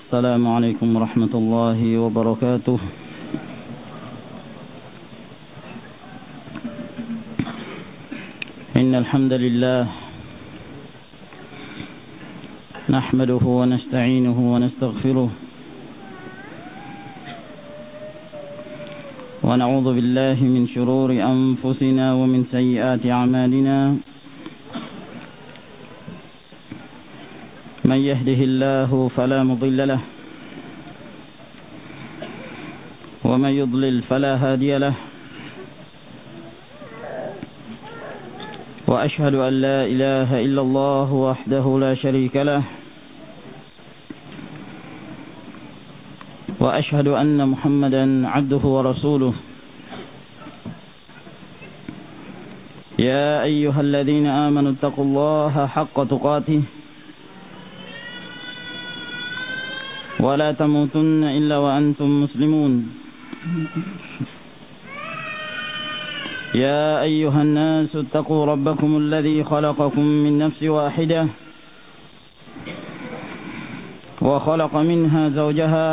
السلام عليكم ورحمة الله وبركاته. إن الحمد لله نحمده ونستعينه ونستغفره ونعوذ بالله من شرور أنفسنا ومن سيئات أعمالنا. من يهده الله فلا مضل له ومن يضلل فلا هادي له. وأشهد أن لا إله إلا الله وحده لا شريك له وأشهد أن محمدا عبده ورسوله. يا أيها الذين آمنوا اتقوا الله حق تقاته ولا تموتن إلا وأنتم مسلمون. يا أيها الناس اتقوا ربكم الذي خلقكم من نفس واحدة وخلق منها زوجها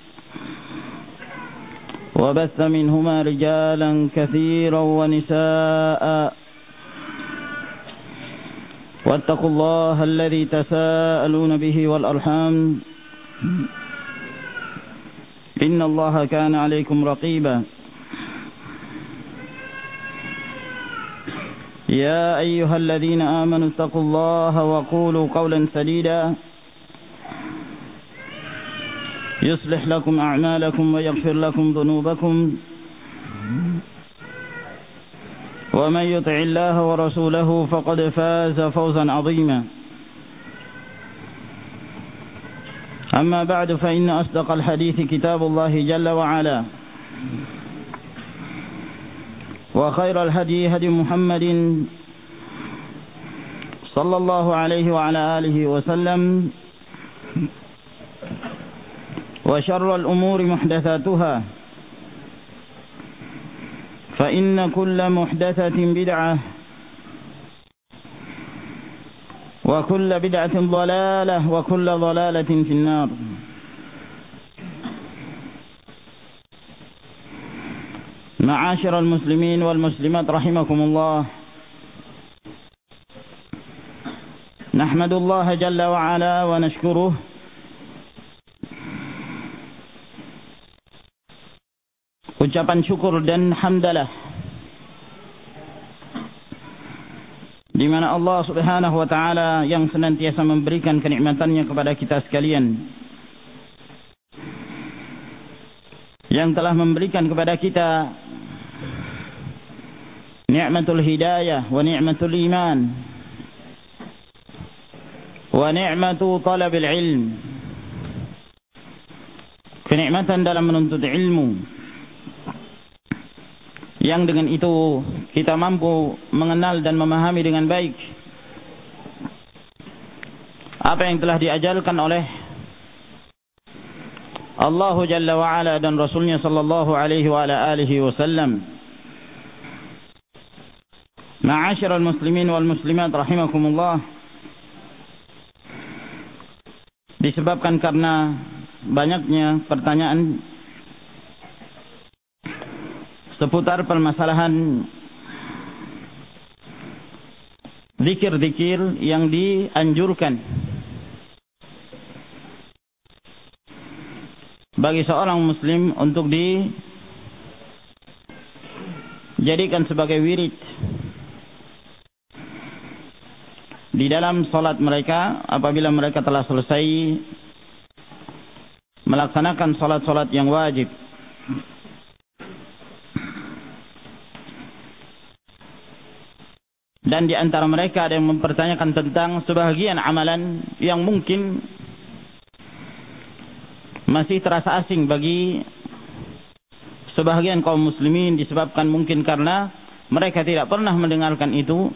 وبث منهما رجالا كثيرا ونساء واتقوا الله الذي تساءلون به والأرحام إن الله كان عليكم رقيبا. يا أيها الذين آمنوا اتقوا الله وقولوا قولا سديدا يصلح لكم أعمالكم ويغفر لكم ذنوبكم ومن يطع الله ورسوله فقد فاز فوزا عظيما. أما بعد فإن أصدق الحديث كتاب الله جل وعلا وخير الهدي هدي محمد صلى الله عليه وعلى آله وسلم وشر الأمور محدثاتها فإن كل محدثة بدعة وكل بدعة ضلالة وكل ضلالة في النار. معاشر المسلمين والمسلمات رحمكم الله، نحمد الله جل وعلا ونشكره ucapan syukur dan hamdalah di mana Allah Subhanahu wa taala yang senantiasa memberikan kenikmatannya kepada kita sekalian, yang telah memberikan kepada kita nikmatul hidayah wa nikmatul iman wa nikmatu talabil ilm, kenikmatan dalam menuntut ilmu, yang dengan itu kita mampu mengenal dan memahami dengan baik apa yang telah diajarkan oleh Allah Jalla wa'ala dan Rasulnya sallallahu alaihi wa ala alihi wasallam. Ma'asyiral muslimin wal muslimat rahimakumullah, disebabkan karena banyaknya pertanyaan seputar permasalahan zikir-zikir yang dianjurkan bagi seorang muslim untuk dijadikan sebagai wirid di dalam salat mereka apabila mereka telah selesai melaksanakan salat-salat yang wajib. Dan di antara mereka ada yang mempertanyakan tentang sebahagian amalan yang mungkin masih terasa asing bagi sebahagian kaum muslimin, disebabkan mungkin karena mereka tidak pernah mendengarkan itu,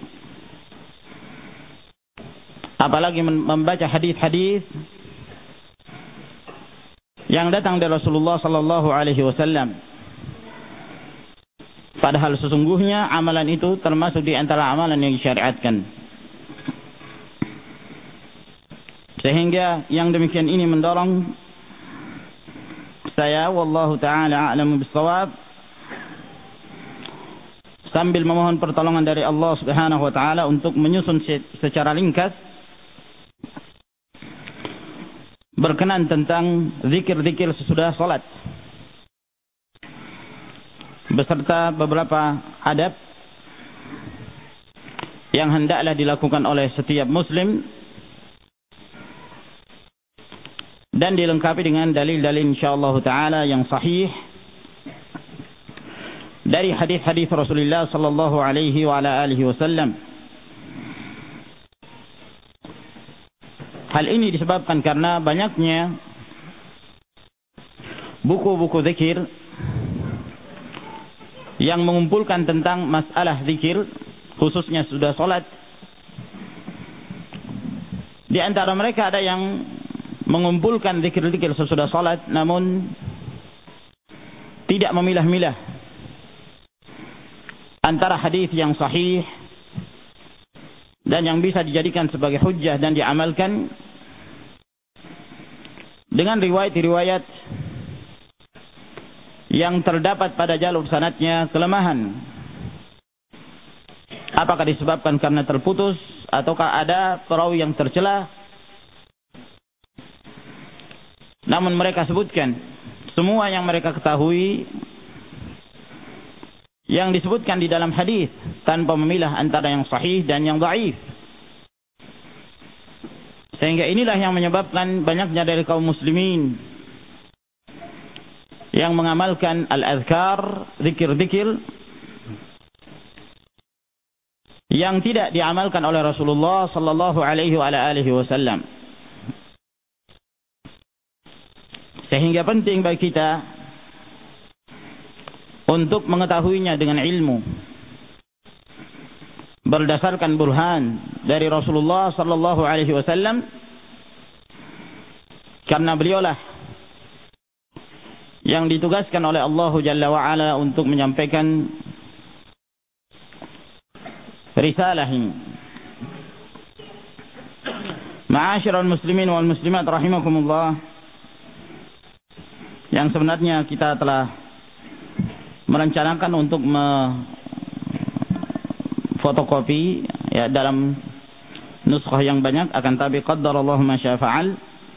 apalagi membaca hadis-hadis yang datang dari Rasulullah sallallahu alaihi wasallam. Padahal sesungguhnya amalan itu termasuk di antara amalan yang disyariatkan. Sehingga yang demikian ini mendorong saya, wallahu taala a'lamu bissawab, sambil memohon pertolongan dari Allah Subhanahu wa taala untuk menyusun secara ringkas berkenan tentang zikir-zikir sesudah salat beserta beberapa adab yang hendaklah dilakukan oleh setiap muslim dan dilengkapi dengan dalil-dalil insyaallah taala yang sahih dari hadis-hadis Rasulullah sallallahu alaihi wa ala alihi wasallam. Hal ini disebabkan karena banyaknya buku-buku zikir yang mengumpulkan tentang masalah zikir, khususnya sudah salat. Di antara mereka ada yang mengumpulkan zikir-zikir sesudah salat namun tidak memilah-milah antara hadis yang sahih dan yang bisa dijadikan sebagai hujjah dan diamalkan dengan riwayat-riwayat yang terdapat pada jalur sanadnya kelemahan. Apakah disebabkan karena terputus ataukah ada perawi yang tercela? Namun mereka sebutkan semua yang mereka ketahui yang disebutkan di dalam hadis tanpa memilah antara yang sahih dan yang dhaif. Sehingga inilah yang menyebabkan banyaknya dari kaum muslimin yang mengamalkan al-azkar, zikir-zikir yang tidak diamalkan oleh Rasulullah sallallahu alaihi wa alihi wasallam. Sehingga penting bagi kita untuk mengetahuinya dengan ilmu berdasarkan burhan dari Rasulullah sallallahu alaihi wasallam, karena beliaulah yang ditugaskan oleh Allah Jalla wa Ala untuk menyampaikan risalah ini. Ma'asyiral muslimin wal muslimat rahimakumullah, yang sebenarnya kita telah merencanakan untuk fotokopi ya dalam nuskhah yang banyak, akan tapi qaddarallahu ma syaa fa'al,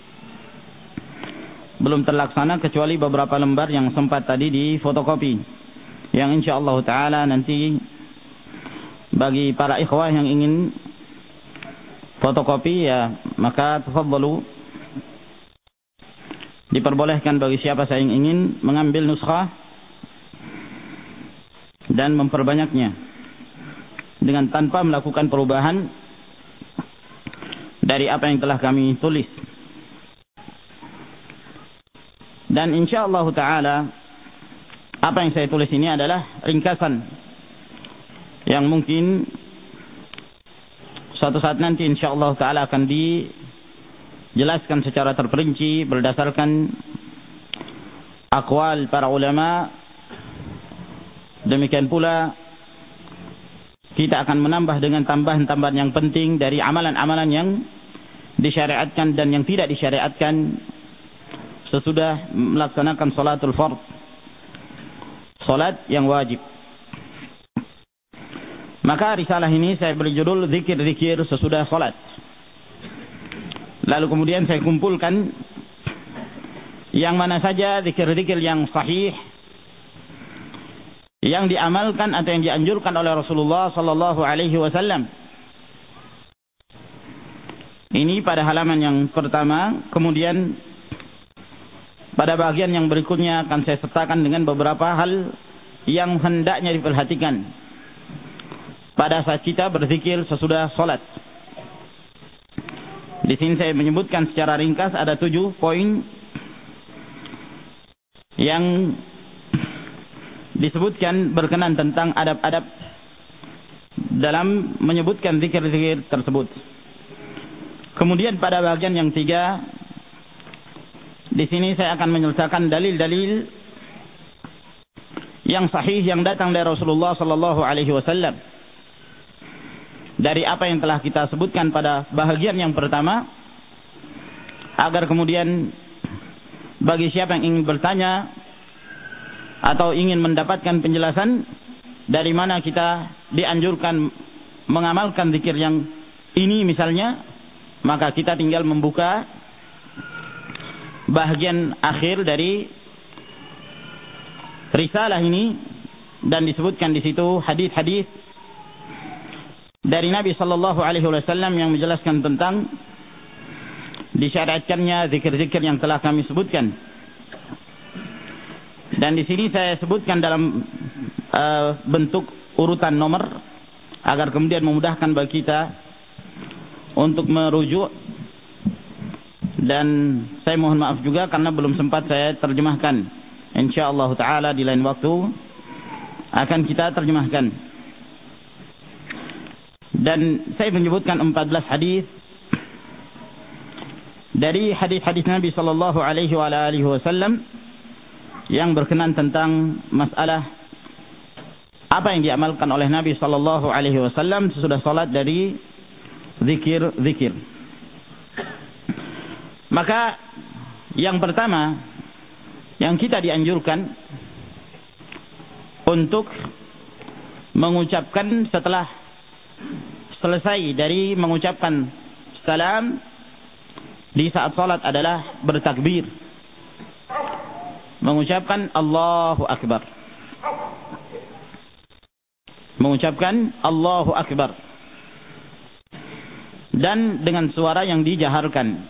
belum terlaksana kecuali beberapa lembar yang sempat tadi di fotokopi, yang insyaallah taala nanti bagi para ikhwah yang ingin fotokopi ya maka tafadhalu, diperbolehkan bagi siapa yang ingin mengambil nuskhah dan memperbanyaknya dengan tanpa melakukan perubahan dari apa yang telah kami tulis. Dan insyaallah taala apa yang saya tulis ini adalah ringkasan yang mungkin suatu saat nanti insyaallah taala akan dijelaskan secara terperinci berdasarkan aqwal para ulama. Demikian pula kita akan menambah dengan tambahan-tambahan yang penting dari amalan-amalan yang disyariatkan dan yang tidak disyariatkan sesudah melaksanakan salatul fard, salat yang wajib. Maka risalah ini saya beri judul zikir-zikir sesudah salat. Lalu kemudian saya kumpulkan yang mana saja zikir-zikir yang sahih, yang diamalkan atau yang dianjurkan oleh Rasulullah sallallahu alaihi wasallam. Ini pada halaman yang pertama. Kemudian pada bagian yang berikutnya akan saya sertakan dengan beberapa hal yang hendaknya diperhatikan pada saat kita berzikir sesudah salat. Di sini saya menyebutkan secara ringkas ada 7 poin yang disebutkan berkenan tentang adab-adab dalam menyebutkan zikir-zikir tersebut. Kemudian pada bagian yang 3, di sini saya akan menyelesaikan dalil-dalil yang sahih yang datang dari Rasulullah sallallahu alaihi wasallam dari apa yang telah kita sebutkan pada bahagian yang pertama, agar kemudian bagi siapa yang ingin bertanya atau ingin mendapatkan penjelasan dari mana kita dianjurkan mengamalkan zikir yang ini misalnya, maka kita tinggal membuka bahagian akhir dari risalah ini, dan disebutkan di situ hadis-hadis dari Nabi sallallahu alaihi wasallam yang menjelaskan tentang disyariatkannya zikir-zikir yang telah kami sebutkan. Dan di sini saya sebutkan dalam bentuk urutan nomor agar kemudian memudahkan bagi kita untuk merujuk. Dan saya mohon maaf juga karena belum sempat saya terjemahkan. Insyaallah taala di lain waktu akan kita terjemahkan. Dan saya menyebutkan 14 hadis dari hadis-hadis Nabi sallallahu alaihi wasallam yang berkenan tentang masalah apa yang diamalkan oleh Nabi sallallahu alaihi wasallam sesudah salat dari zikir-zikir. Maka yang pertama yang kita dianjurkan untuk mengucapkan setelah selesai dari mengucapkan salam di saat salat adalah bertakbir, mengucapkan Allahu Akbar, mengucapkan Allahu Akbar, dan dengan suara yang dijaharkan.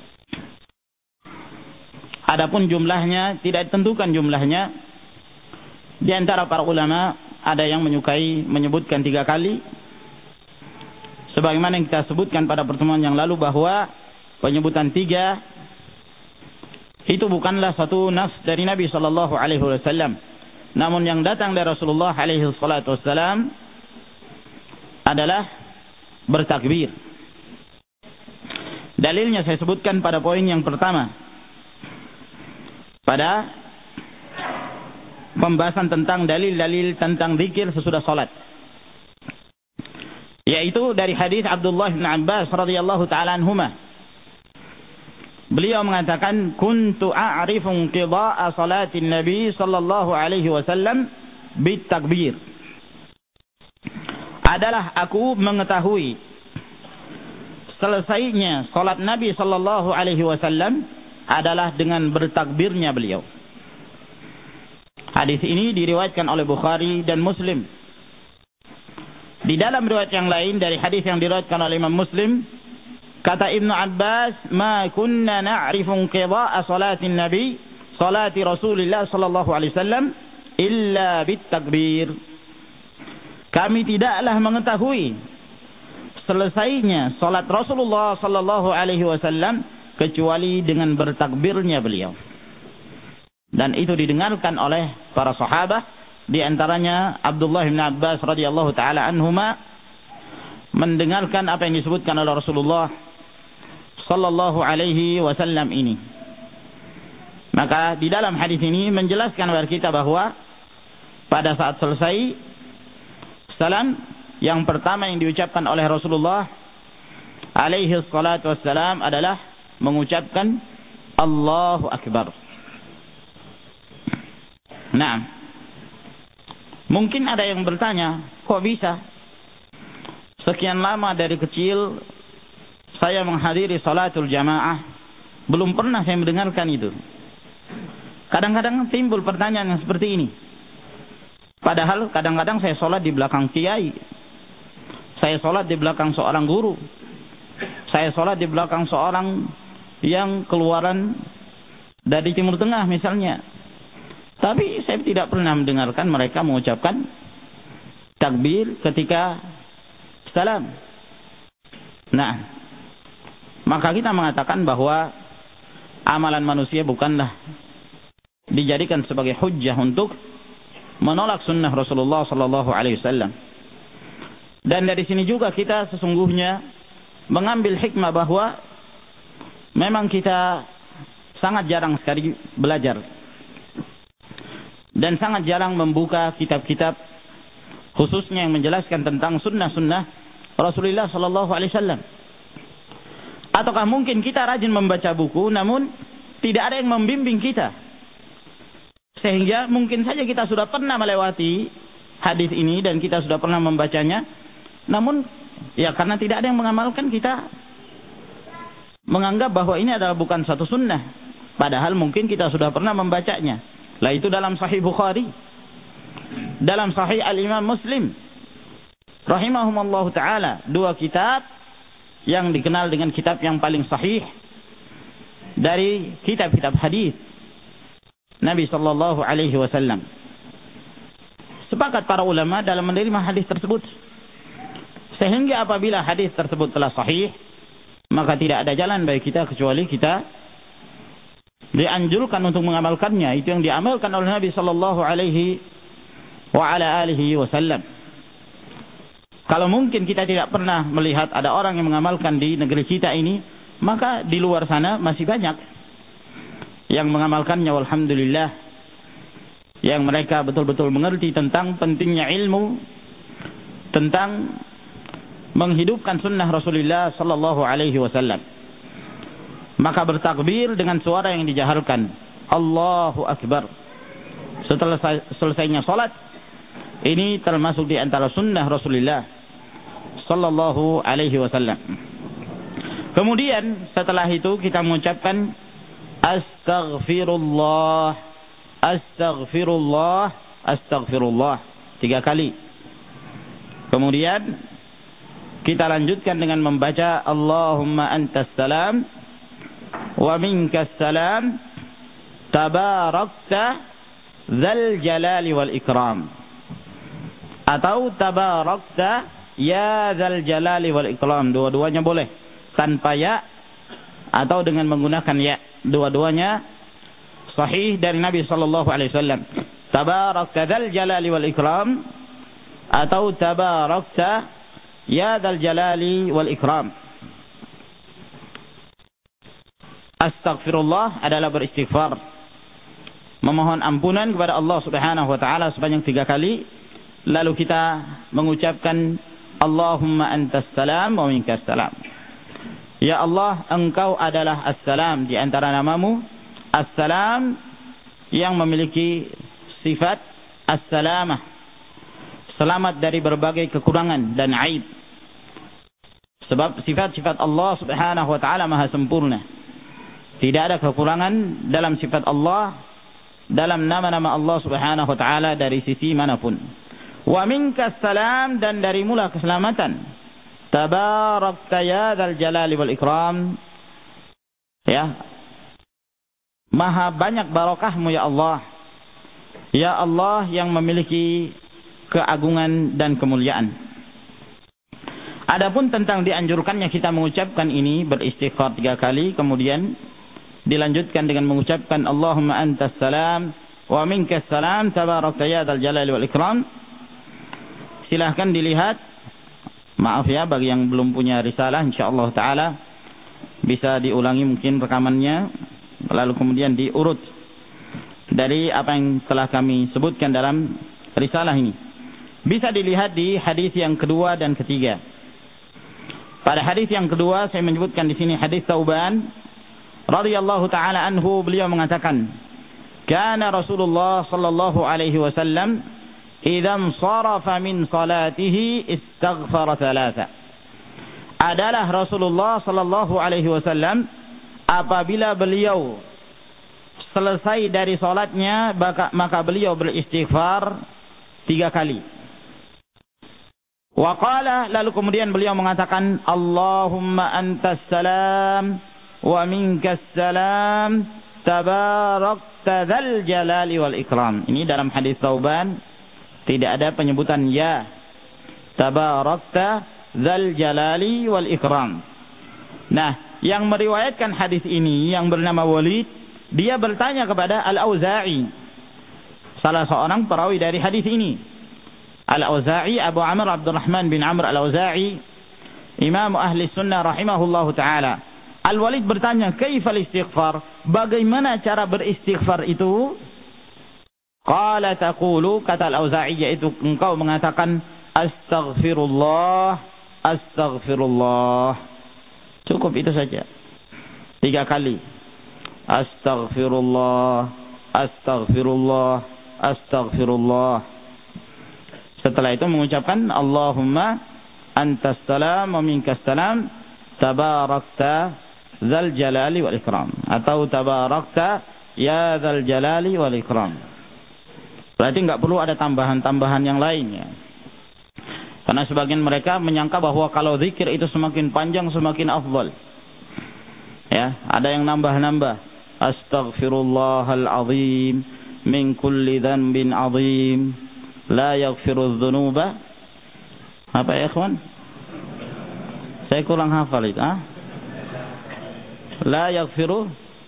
Adapun jumlahnya tidak ditentukan jumlahnya. Di antara para ulama ada yang menyukai menyebutkan 3 kali, sebagaimana yang kita sebutkan pada pertemuan yang lalu bahwa penyebutan 3 itu bukanlah satu nas dari Nabi sallallahu alaihi wasallam, namun yang datang dari Rasulullah alaihi salatu wasallam adalah bertakbir. Dalilnya saya sebutkan pada poin yang pertama pada pembahasan tentang dalil-dalil tentang zikir sesudah salat, yaitu dari hadis Abdullah bin Abbas radhiyallahu taala anhuma. Beliau mengatakan, kuntu a'rifu qida'a salatin Nabi sallallahu alaihi wasallam bitakbir. Adalah aku mengetahui selesainya salat Nabi sallallahu alaihi wasallam adalah dengan bertakbirnya beliau. Hadis ini diriwayatkan oleh Bukhari dan Muslim. Di dalam riwayat yang lain dari hadis yang diriwayatkan oleh Imam Muslim, kata Ibnu Abbas, "Ma kunna na'rifu qida'a salatin Nabi, salati Rasulillah sallallahu alaihi wasallam illa bitakbir." Kami tidaklah mengetahui selesainya salat Rasulullah sallallahu alaihi wasallam kecuali dengan bertakbirnya beliau. Dan itu didengarkan oleh para sahabat, di antaranya Abdullah bin Abbas radhiyallahu taala anhuma mendengarkan apa yang disebutkan oleh Rasulullah sallallahu alaihi wasallam ini. Maka di dalam hadis ini menjelaskan kepada kita bahwa pada saat selesai salam, yang pertama yang diucapkan oleh Rasulullah alaihi salatu wassalam adalah mengucapkan Allahu Akbar. Nah, mungkin ada yang bertanya, kok bisa sekian lama dari kecil saya menghadiri salatul jamaah, belum pernah saya mendengarkan itu. Kadang-kadang timbul pertanyaan yang seperti ini. Padahal kadang-kadang saya sholat di belakang kiai, saya sholat di belakang seorang guru, saya sholat di belakang seorang yang keluaran dari Timur Tengah misalnya. Tapi saya tidak pernah mendengarkan mereka mengucapkan takbir ketika salam. Nah, maka kita mengatakan bahwa amalan manusia bukanlah dijadikan sebagai hujjah untuk menolak sunnah Rasulullah sallallahu alaihi wasallam. Dan dari sini juga kita sesungguhnya mengambil hikmah bahwa memang kita sangat jarang sekali belajar dan sangat jarang membuka kitab-kitab khususnya yang menjelaskan tentang sunnah-sunnah Rasulullah sallallahu alaihi wasallam. Ataukah mungkin kita rajin membaca buku namun tidak ada yang membimbing kita. Sehingga mungkin saja kita sudah pernah melewati hadis ini dan kita sudah pernah membacanya. Namun ya karena tidak ada yang mengamalkan, kita menganggap bahwa ini adalah bukan satu sunnah. Padahal mungkin kita sudah pernah membacanya. Lah itu dalam Sahih Bukhari, dalam Sahih Al-Imam Muslim rahimahumallahu ta'ala, dua kitab yang dikenal dengan kitab yang paling sahih dari kitab-kitab hadis Nabi sallallahu alaihi wasallam. Sepakat para ulama dalam menerima hadis tersebut. Sehingga apabila hadis tersebut telah sahih, maka tidak ada jalan bagi kita kecuali kita dianjurkan untuk mengamalkannya. Itu yang diamalkan oleh Nabi sallallahu alaihi wa ala alihi wasallam. Kalau mungkin kita tidak pernah melihat ada orang yang mengamalkan di negeri kita ini, maka di luar sana masih banyak yang mengamalkannya, walhamdulillah, yang mereka betul-betul mengerti tentang pentingnya ilmu, tentang menghidupkan sunnah Rasulullah sallallahu alaihi wasallam. Maka bertakbir dengan suara yang dijaharkan, Allahu Akbar, setelah selesainya salat. Ini termasuk di antara sunnah Rasulullah sallallahu alaihi wasallam. Kemudian setelah itu kita mengucapkan astaghfirullah, astaghfirullah, astaghfirullah 3 kali. Kemudian kita lanjutkan dengan membaca Allahumma antas salam wa minkas salam tabarakta dzal jalali wal ikram, atau tabarakta ya dzal jalali wal ikram. Dua-duanya boleh, tanpa ya atau dengan menggunakan ya. Dua-duanya sahih dari Nabi sallallahu alaihi wasallam. Tabarakta dzal jalali wal ikram atau tabarakta ya dzal jalali wal ikram. Astaghfirullah adalah beristighfar, memohon ampunan kepada Allah Subhanahu wa taala sebanyak 3 kali. Lalu kita mengucapkan Allahumma antas salam wa minkas salam. Ya Allah, engkau adalah as-salam, di antara namamu as-salam yang memiliki sifat as-salamah, selamat dari berbagai kekurangan dan aib. Sebab sifat-sifat Allah Subhanahu wa taala maha sempurna. Tidak ada kekurangan dalam sifat Allah, dalam nama-nama Allah Subhanahu wa taala dari sisi manapun. Wa minkas salam, dan dari mula keselamatan. Tabarakta ya dzal jalali wal ikram. Ya. Maha banyak barakahmu ya Allah. Ya Allah yang memiliki keagungan dan kemuliaan. Adapun tentang dianjurkannya kita mengucapkan ini beristighfar 3 kali, kemudian dilanjutkan dengan mengucapkan Allahumma antas salam wa minkas salam tabarakta ya dzal jalali wal ikram. Silahkan dilihat. Maaf ya bagi yang belum punya risalah, insyaallah taala bisa diulangi mungkin rekamannya, lalu kemudian diurut dari apa yang telah kami sebutkan dalam risalah ini. Bisa dilihat di hadis yang kedua dan ketiga. Pada hadis yang kedua saya menyebutkan di sini hadis Tsauban radhiyallahu taala anhu, beliau mengatakan, "Kana Rasulullah sallallahu alaihi wasallam idza sharafa min salatihi istaghfara 3." Adalah Rasulullah sallallahu alaihi wasallam apabila beliau selesai dari salatnya maka beliau beristighfar 3 kali. Wa qala, lalu kemudian beliau mengatakan Allahumma antas salam wa minkas salam tabarakta dzal jalali wal ikram. Ini dalam hadis Tsauban tidak ada penyebutan ya. Tabarakta dzal jalali wal ikram. Nah, yang meriwayatkan hadis ini yang bernama Walid, dia bertanya kepada Al-Auza'i, salah seorang perawi dari hadis ini. Al-Auza'i, Abu Amr Abdurrahman bin Amr Al-Auza'i, Imam Ahli Sunnah rahimahullahu taala. Al-Walid bertanya, "Kaifal istighfar?" Bagaimana cara beristighfar itu? Qala taqulu, kata Al-Auza'i, yaitu engkau mengatakan astaghfirullah, astaghfirullah. Cukup itu saja. 3 kali. astaghfirullah, astaghfirullah, astaghfirullah. Setelah itu mengucapkan Allahumma antas salam wa minkas salam tabarakta dzal jalali wal ikram, atau tabarakta ya dzal jalali wal ikram. Berarti enggak perlu ada tambahan-tambahan yang lainnya. Karena sebagian mereka menyangka bahwa kalau zikir itu semakin panjang semakin afdal. Ya, ada yang nambah-nambah. Astaghfirullahal azim min kulli dhanbin azim la yaghfiru dzunuba. Apa ya, ikhwan? Saya kurang hafal itu, La yaghfiru.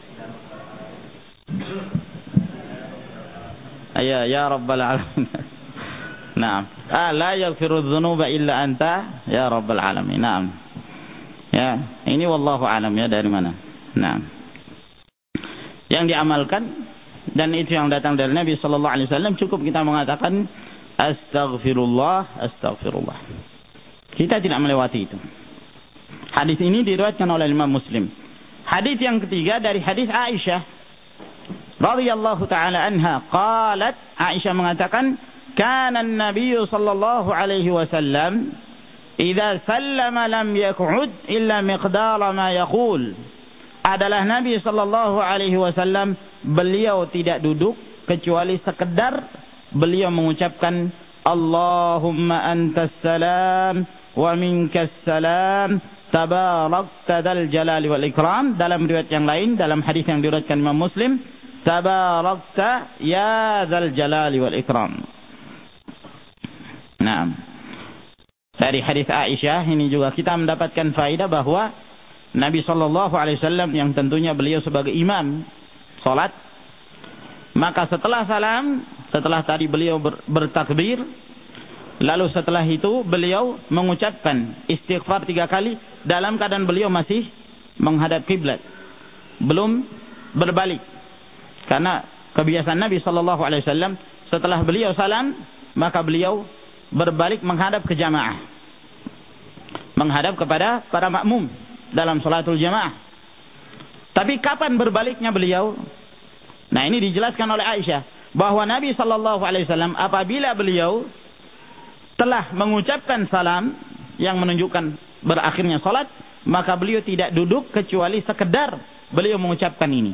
Ya rabbal alamin. Naam. La yaghfiru dzunuba illa anta ya rabbal alamin. Naam. Ya, ini wallahu alam ya dari mana. Naam. Yang diamalkan dan itu yang datang dari Nabi sallallahu alaihi wasallam, cukup kita mengatakan astaghfirullah, astaghfirullah. Kita tidak melewati itu. Hadis ini diriwayatkan oleh Imam Muslim. Hadis yang ketiga dari hadis Aisyah radhiyallahu taala anha, qalat, Aisyah mengatakan, kana an-nabiy sallallahu alaihi wasallam idza sallama lam yaq'ud illa miqdara ma yaqul. Adalah Nabi sallallahu alaihi wasallam, beliau tidak duduk kecuali sekedar beliau mengucapkan Allahumma antas salam wa minkas salam tabarakta dzal jalali wal ikram. Dalam riwayat yang lain, dalam hadis yang diriwayatkan Imam Muslim, tabarakta ya dzal jalali wal ikram. Nah, dari hadis Aisyah ini juga kita mendapatkan faedah bahwa Nabi sallallahu alaihi wasallam yang tentunya beliau sebagai imam salat, maka setelah salam, setelah tadi beliau bertakbir, lalu setelah itu beliau mengucapkan istighfar 3 kali dalam keadaan beliau masih menghadap kiblat, belum berbalik. Karena kebiasaan Nabi sallallahu alaihi wasallam setelah beliau salam, maka beliau berbalik menghadap ke jamaah, menghadap kepada para makmum dalam salatul jamaah. Tapi kapan berbaliknya beliau? Nah, ini dijelaskan oleh Aisyah bahwa Nabi sallallahu alaihi wasallam apabila beliau telah mengucapkan salam yang menunjukkan berakhirnya salat, maka beliau tidak duduk kecuali sekedar beliau mengucapkan ini.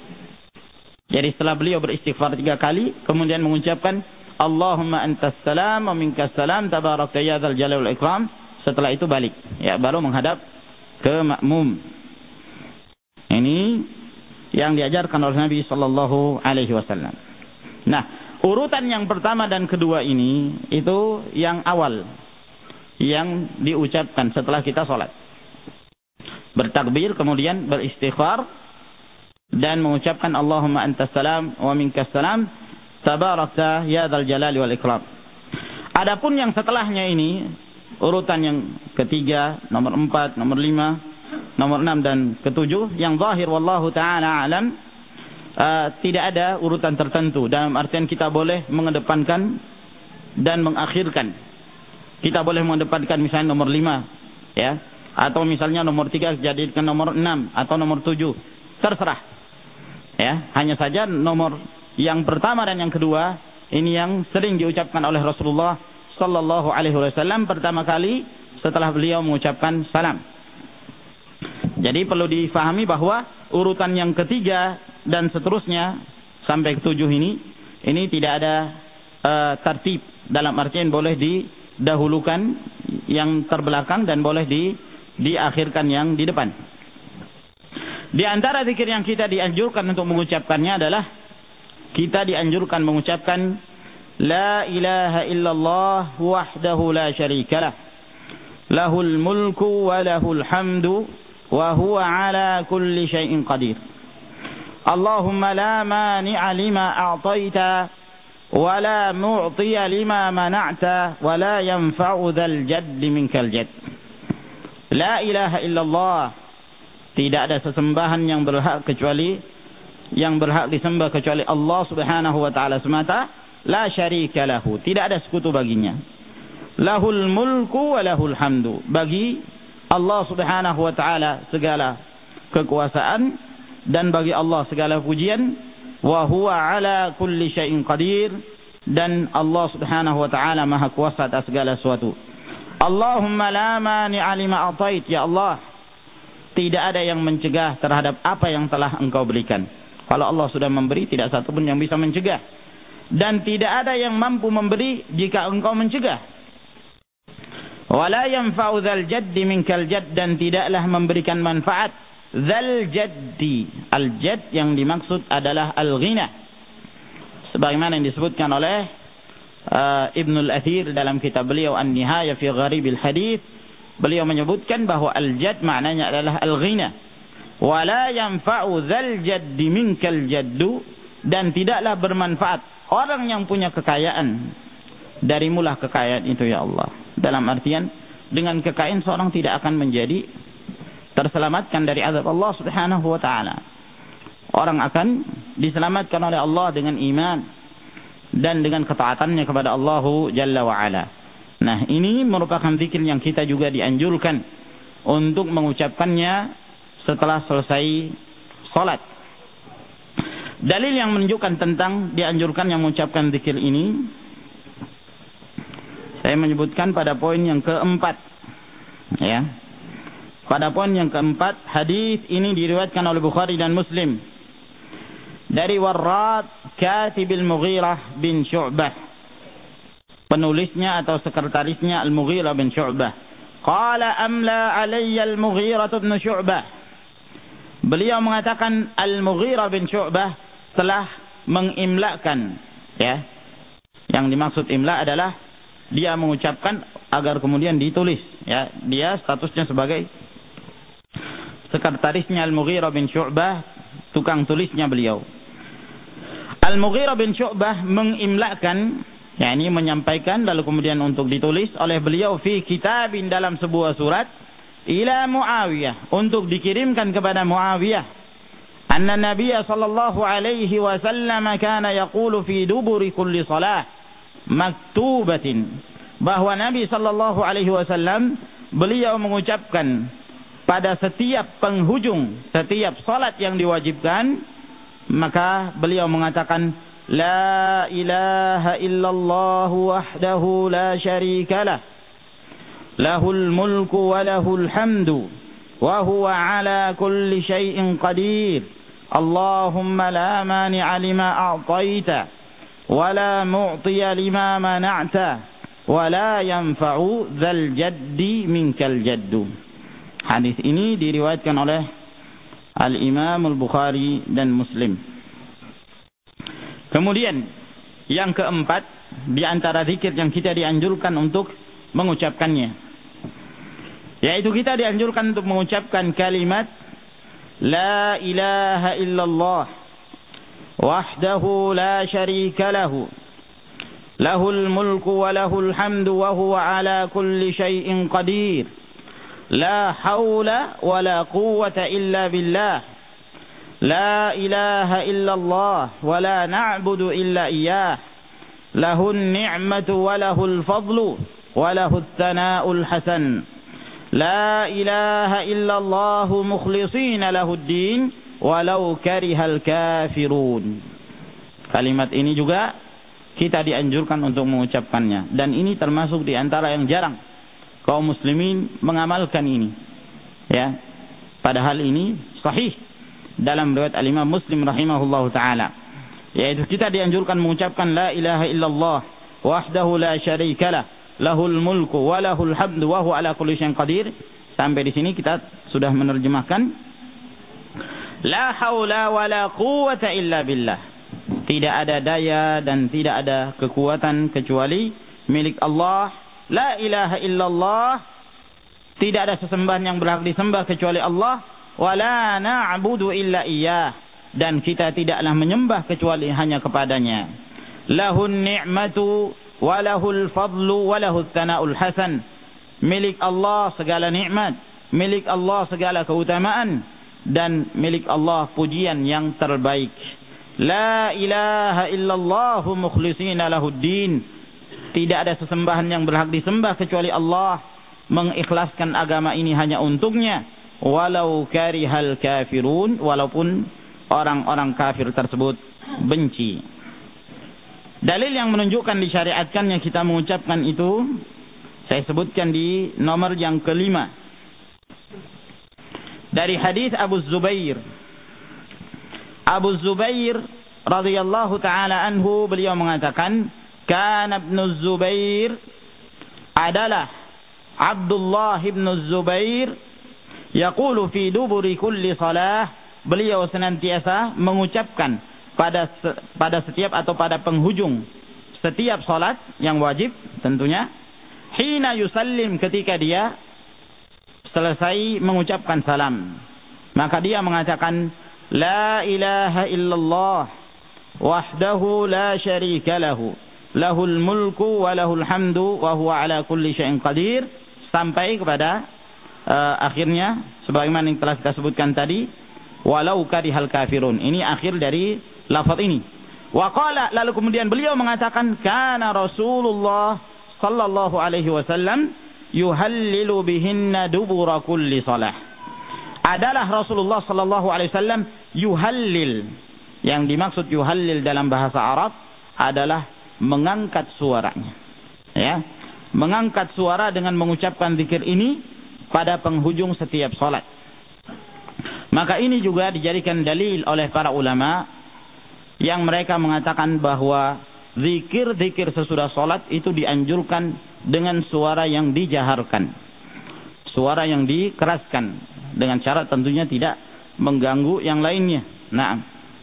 Jadi setelah beliau beristighfar 3 kali, kemudian mengucapkan Allahumma antas salam wa minkas salam tabarakta ya dzal jalali wal ikram. Setelah itu balik, ya, baru menghadap ke makmum. Ini yang diajarkan oleh Nabi sallallahu alaihi wasallam. Nah, urutan yang pertama dan kedua ini itu yang awal yang diucapkan setelah kita salat. Bertakbir, kemudian beristighfar dan mengucapkan Allahumma antas salam wa minkas salam tabarakta ya dzal jalali wal ikram. Adapun yang setelahnya ini, urutan yang ketiga, nomor 4, nomor 5, nomor 6 dan ke-7, yang zahir wallahu taala alam, tidak ada urutan tertentu. Dalam artian kita boleh mengedepankan dan mengakhirkan. Kita boleh mengedepankan misalnya nomor 5, ya, atau misalnya nomor 3 jadikan nomor 6 atau nomor 7, terserah. Ya, hanya saja nomor yang pertama dan yang kedua ini yang sering diucapkan oleh Rasulullah sallallahu alaihi wasallam pertama kali setelah beliau mengucapkan salam. Jadi perlu difahami bahwa urutan yang ketiga dan seterusnya sampai ke-7 ini tidak ada tertib, dalam artian boleh didahulukan yang terbelakang dan boleh diakhirkan yang di depan. Di antara zikir yang kita dianjurkan untuk mengucapkannya adalah kita dianjurkan mengucapkan La ilaha illallah wahdahu la syarikalah lahul mulku wa lahul hamdu wa huwa ala kulli syai'in qadir. Allahumma la mani'a lima a'taita wa la mu'tiya lima mana'ta wa la yanfa'u dzal jaddi minkal jadd. La ilaha illallah, tidak ada sesembahan yang berhak disembah kecuali Allah Subhanahu wa taala semata. La syarika lahu, tidak ada sekutu baginya. Lahul mulku wa lahul hamdu, bagi Allah Subhanahu wa taala segala kekuasaan dan bagi Allah segala pujian. Wa huwa ala kulli syai'in qadir, dan Allah Subhanahu wa taala Maha kuasa atas segala sesuatu. Allahumma la mani'a lima atait, ya Allah, tidak ada yang mencegah terhadap apa yang telah Engkau berikan. Kalau Allah sudah memberi, tidak satu pun yang bisa mencegah, dan tidak ada yang mampu memberi jika Engkau mencegah. Wala yanfa'u dzal jaddi minkal jadd, dan tidaklah memberikan manfaat dzal jaddi. Al jadd yang dimaksud adalah al ghina, sebagaimana yang disebutkan oleh Ibnul Athir dalam kitab beliau An-Nihaya fi Gharibil Hadits. Beliau menyebutkan bahwa al-jadd maknanya adalah al-ghina. Wala yanfa'u dzal jaddi minkal jaddu, dan tidaklah bermanfaat orang yang punya kekayaan darimulah kekayaan itu, ya Allah. Dalam artian, dengan kekayaan seorang tidak akan menjadi terselamatkan dari azab Allah Subhanahu wa taala. Orang akan diselamatkan oleh Allah dengan iman dan dengan ketaatannya kepada Allah Jalla wa Ala. Nah, ini merupakan zikir yang kita juga dianjurkan untuk mengucapkannya setelah selesai salat. Dalil yang menunjukkan tentang dianjurkannya mengucapkan zikir ini, saya menyebutkan pada poin yang keempat. Ya. Pada poin yang keempat, hadis ini diriwayatkan oleh Bukhari dan Muslim dari Warrad Katibil Mughirah bin Syu'bah, penulisnya atau sekretarisnya Al-Mughirah bin Syu'bah. Qala amla alayya Al-Mughirah bin Syu'bah. Beliau mengatakan Al-Mughirah bin Syu'bah telah mengimlakan, ya. Yang dimaksud imla adalah dia mengucapkan agar kemudian ditulis, ya. Dia statusnya sebagai sekretarisnya Al-Mughirah bin Syu'bah, tukang tulisnya beliau. Al-Mughirah bin Syu'bah mengimlakan, yakni menyampaikan lalu kemudian untuk ditulis oleh beliau fi kitabin, dalam sebuah surat, ila Muawiyah, untuk dikirimkan kepada Muawiyah. Anna Nabiya sallallahu alaihi wasallam kana yaqulu fi duburi kulli salah maktubatin, bahwa Nabi sallallahu alaihi wasallam beliau mengucapkan pada setiap penghujung setiap salat yang diwajibkan, maka beliau mengatakan la ilaha illallah wahdahu la syarika lah, lahul mulku wa lahul hamdu wa huwa ala kulli syai'in qadir, Allahumma la mani'a lima a'taita wa la mu'tiya lima mana'ta wa la yanfa'u dzal jaddi minkal jaddu. Hadis ini diriwayatkan oleh Al-Imam Al-Bukhari dan Muslim. Kemudian yang keempat, di antara zikir yang kita dianjurkan untuk mengucapkannya, yaitu kita dianjurkan untuk mengucapkan kalimat la ilaha illallah wahdahu la syarika lahu, lahul mulku wa lahul hamdu wa huwa ala kulli syai'in qadir, la hawla wa la quwwata illa billah, la ilaha illallah wa la na'budu illa iyyah, lahun ni'matu wa lahul fadlu wa lahut thana'ul hasan, la ilaha illallah mukhlishina lahud din walau karihal kafirun. Kalimat ini juga kita dianjurkan untuk mengucapkannya, dan ini termasuk di antara yang jarang kaum muslimin mengamalkan ini, ya. Padahal ini sahih dalam riwayat Al-Imam Muslim rahimahullahu taala, yaitu kita dianjurkan mengucapkan la ilaha illallah wahdahu la syarikalah, lahul mulku wa lahul hamdu wa huwa ala kulli syai'in qadir. Sampai di sini kita sudah menerjemahkan la haula wa la quwwata illa billah. Tidak ada daya dan tidak ada kekuatan kecuali milik Allah. La ilaha illallah, tidak ada sesembahan yang berhak disembah kecuali Allah. Wa la na'budu illa iyyah, dan kita tidaklah menyembah kecuali hanya kepadanya. Lahun ni'matu wa lahul fadlu wa lahut thana'ul hasan, milik Allah segala nikmat, milik Allah segala keutamaan, dan milik Allah pujian yang terbaik. La ilaha illallah mukhlishina lahuddin, tidak ada sesembahan yang berhak disembah kecuali Allah, mengikhlaskan agama ini hanya untuknya. walau karihal kafirun, walaupun orang-orang kafir tersebut benci. Dalil yang menunjukkan disyariatkannya kita mengucapkan itu saya sebutkan di nomor yang kelima. Dari hadis Abu Zubair. Abu Zubair radhiyallahu taala anhu, beliau mengatakan, kana Ibnu Zubair, adalah Abdullah bin Zubair, yaqulu fi duburi kulli salah, beliau senantiasa mengucapkan pada setiap atau pada penghujung setiap salat yang wajib tentunya, hina yusallim, ketika dia selesai mengucapkan salam, maka dia mengatakan, la ilaha illallah wahdahu la syarika lahu, lahul mulku wa lahul hamdu wa huwa ala kulli syai'in qadir, sampai kepada akhirnya sebagaimana yang telah kita sebutkan tadi, walau karihal kafirun. Ini akhir dari lafaz ini. Wa qala, lalu kemudian beliau mengatakan, kana Rasulullah sallallahu alaihi wasallam yuhallilu bihinna dubura kulli salah. Adalah Rasulullah sallallahu alaihi wasallam yuhallil. Yang dimaksud yuhallil dalam bahasa Arab adalah mengangkat suaranya. Ya, mengangkat suara dengan mengucapkan zikir ini pada penghujung setiap salat. Maka ini juga dijadikan dalil oleh para ulama yang mereka mengatakan bahwa zikir-zikir sesudah salat itu dianjurkan dengan suara yang dijaharkan, suara yang dikeraskan, dengan syarat tentunya tidak mengganggu yang lainnya. Nah,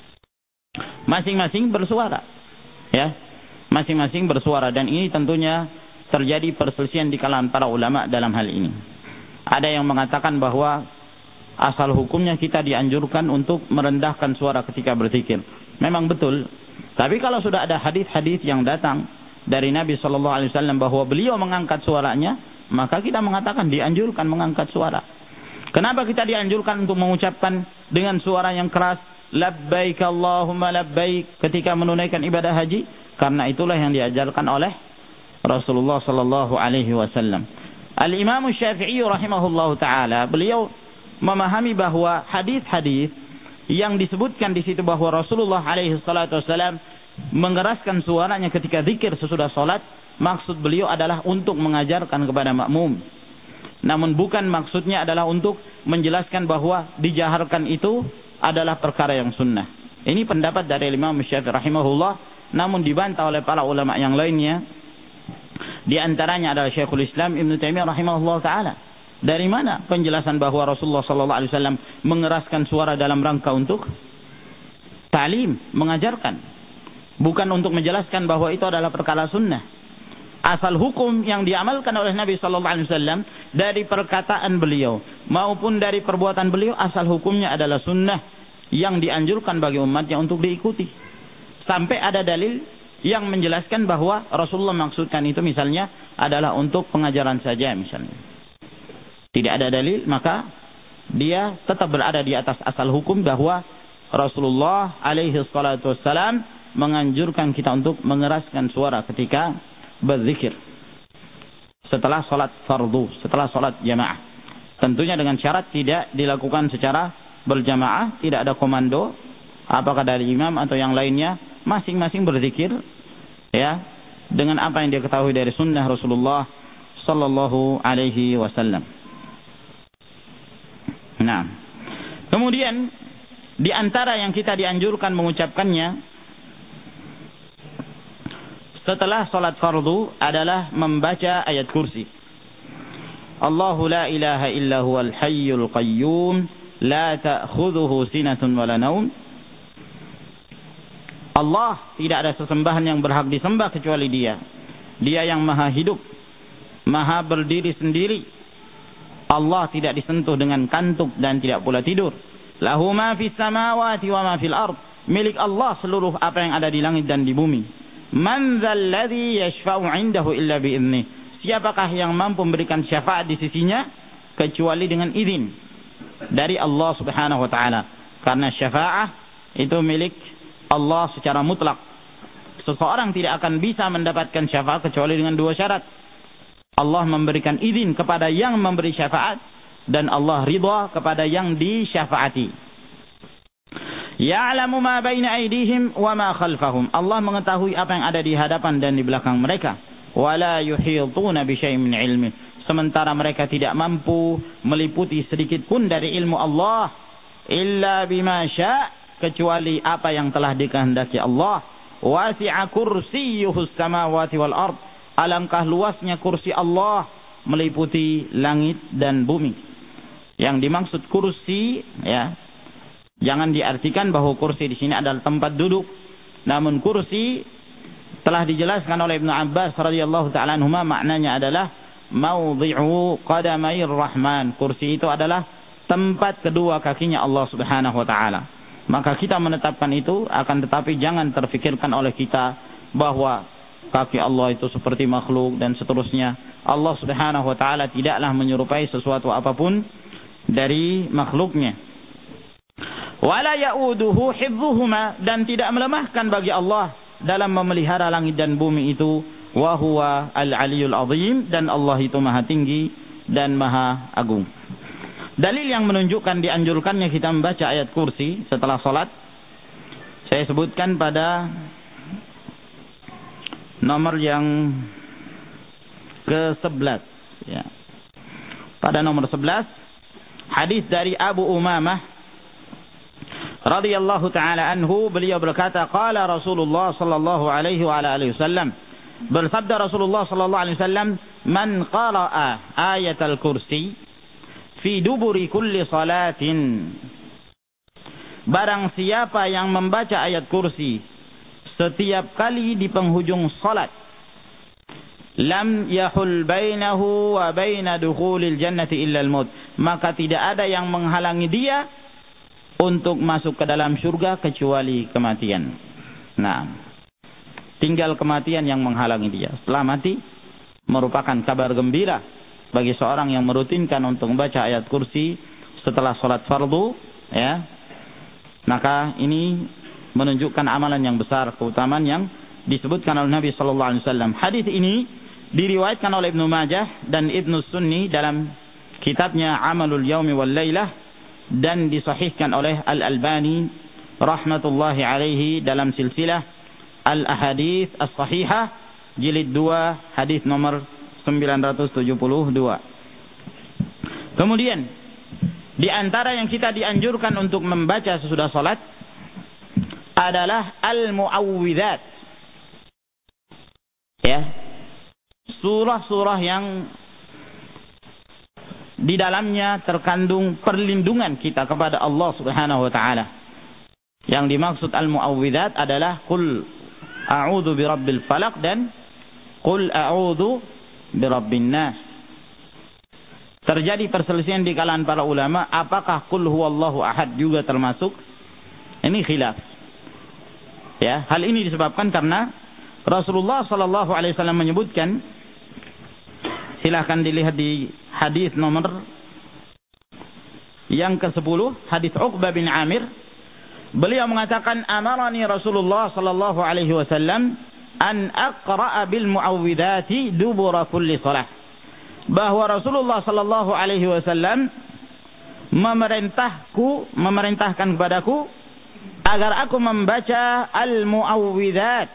masing-masing bersuara, ya, masing-masing bersuara, dan ini tentunya terjadi perselisihan di kalangan para ulama dalam hal ini. Ada yang mengatakan bahwa asal hukumnya kita dianjurkan untuk merendahkan suara ketika berzikir. Memang betul. Tapi kalau sudah ada hadis-hadis yang datang dari Nabi SAW bahwa beliau mengangkat suaranya, maka kita mengatakan dianjurkan mengangkat suara. Kenapa kita dianjurkan untuk mengucapkan dengan suara yang keras, labbaik Allahumma labbaik, ketika menunaikan ibadah haji? Karena itulah yang diajarkan oleh Rasulullah SAW. Al-Imam Syafi'i rahimahullahu taala, beliau memahami bahwa hadis-hadis yang disebutkan di situ bahwa Rasulullah alaihi salatu wasallam mengeraskan suaranya ketika zikir sesudah salat, maksud beliau adalah untuk mengajarkan kepada makmum. Namun bukan maksudnya adalah untuk menjelaskan bahwa dijaharkan itu adalah perkara yang sunnah. Ini pendapat dari Imam Syafi'i rahimahullah, namun dibantah oleh para ulama yang lainnya. Di antaranya adalah Syekhul Islam Ibnu Taimiyah rahimahullah taala. Dari mana penjelasan bahwa Rasulullah sallallahu alaihi wasallam mengeraskan suara dalam rangka untuk ta'lim, mengajarkan, bukan untuk menjelaskan bahwa itu adalah perkara sunnah. Asal hukum yang diamalkan oleh Nabi sallallahu alaihi wasallam dari perkataan beliau maupun dari perbuatan beliau, asal hukumnya adalah sunnah yang dianjurkan bagi umatnya untuk diikuti. Sampai ada dalil yang menjelaskan bahwa Rasulullah maksudkan itu misalnya adalah untuk pengajaran saja misalnya. Tidak ada dalil, maka dia tetap berada di atas asal hukum bahwa Rasulullah alaihi salatu wassalam menganjurkan kita untuk mengeraskan suara ketika berzikir setelah salat fardu, setelah salat jamaah. Tentunya dengan syarat tidak dilakukan secara berjamaah, tidak ada komando apakah dari imam atau yang lainnya, masing-masing berzikir ya dengan apa yang dia ketahui dari sunnah Rasulullah sallallahu alaihi wasallam. Nah, kemudian di antara yang kita dianjurkan mengucapkannya setelah salat fardu adalah membaca ayat kursi. Allahu la ilaha illa huwal hayyul qayyum la ta'khudhuhu sinatun wala naum. Allah, tidak ada sesembahan yang berhak disembah kecuali Dia. Dia yang maha hidup, maha berdiri sendiri. Allah tidak disentuh dengan kantuk dan tidak pula tidur. Lahu ma fis samawati wa ma fil ard. Milik Allah seluruh apa yang ada di langit dan di bumi. Man dzal ladzi yashfa'u 'indahu illa bi idzni. Siapakah yang mampu memberikan syafaat di sisinya kecuali dengan izin dari Allah Subhanahu wa taala. Karena syafaat itu milik Allah secara mutlak. Seseorang tidak akan bisa mendapatkan syafaat kecuali dengan dua syarat. Allah memberikan izin kepada yang memberi syafaat dan Allah ridha kepada yang disyafaati. Ya'lamu ma baina aydihim wa ma khalfahum. Allah mengetahui apa yang ada di hadapan dan di belakang mereka. Wala yuhituna bi syai'in min ilmi. Sementara mereka tidak mampu meliputi sedikit pun dari ilmu Allah illa bima syaa', kecuali apa yang telah dikehendaki Allah. Wasi'a kursiyyuhus samawati wal ard. Alangkah luasnya kursi Allah meliputi langit dan bumi. Yang dimaksud kursi, ya, jangan diartikan bahwa kursi di sini adalah tempat duduk. Namun kursi telah dijelaskan oleh Ibnu Abbas radhiyallahu taala anhuma, maknanya adalah maudhi'u qadamair rahman. Kursi itu adalah tempat kedua kakinya Allah Subhanahu wa taala. Maka kita menetapkan itu, akan tetapi jangan terfikirkan oleh kita bahwa kaki Allah itu seperti makhluk dan seterusnya. Allah Subhanahu wa taala tidaklah menyerupai sesuatu apapun dari makhluknya. Wala ya'uduhu hifdhuhuma, dan tidak melemahkan bagi Allah dalam memelihara langit dan bumi itu. Wa huwa al-'aliyyul 'azim, dan Allah itu maha tinggi dan maha agung. Dalil yang menunjukkan dianjurkannya kita membaca ayat kursi setelah salat saya sebutkan pada nomor yang ke-11, ya. Pada nomor 11 hadis dari Abu Umamah radhiyallahu taala anhu, beliau berkata, qala Rasulullah sallallahu alaihi wa alihi wasallam, bersabda Rasulullah sallallahu alaihi wasallam, man qara'a ayatal kursi fi duburi kulli salatin, barang siapa yang membaca ayat kursi setiap kali di penghujung salat, lam yahul bainahu wa baina dukhulil jannati illa al-maut, maka tidak ada yang menghalangi dia untuk masuk ke dalam surga kecuali kematian. Nah, tinggal kematian yang menghalangi dia. Setelah mati merupakan kabar gembira bagi seorang yang merutinkan untuk membaca ayat kursi setelah salat fardu, ya. Maka ini menunjukkan amalan yang besar, keutamaan yang disebutkan oleh Nabi sallallahu alaihi wasallam. Hadis ini diriwayatkan oleh Ibnu Majah dan Ibnu Sunni dalam kitabnya Amalul Yaumi wal Lailah, dan disahihkan oleh Al-Albani rahmatullahi alaihi dalam silsilah Al-Ahadits As-Sahihah jilid 2 hadis nomor 972. Kemudian di antara yang kita dianjurkan untuk membaca sesudah salat adalah al-mu'awwidzat, ya, surah-surah yang di dalamnya terkandung perlindungan kita kepada Allah Subhanahu wa taala. Yang dimaksud al-mu'awwidzat adalah qul a'udzu birabbil falaq dan qul a'udzu birabbin nas. Terjadi perselisihan di kalangan para ulama, apakah qul huwallahu ahad juga termasuk? Ini khilaf. Ya, hal ini disebabkan karena Rasulullah sallallahu alaihi wasallam menyebutkan, silahkan dilihat di hadis nomor yang ke-10, hadis Uqbah bin Amir. Beliau mengatakan, amarani Rasulullah sallallahu alaihi wasallam an aqra'a bil mu'awwidzati dubura kulli shalah. Bahwa Rasulullah sallallahu alaihi wasallam memerintahkan kepadaku agar aku membaca al-mu'awwidzat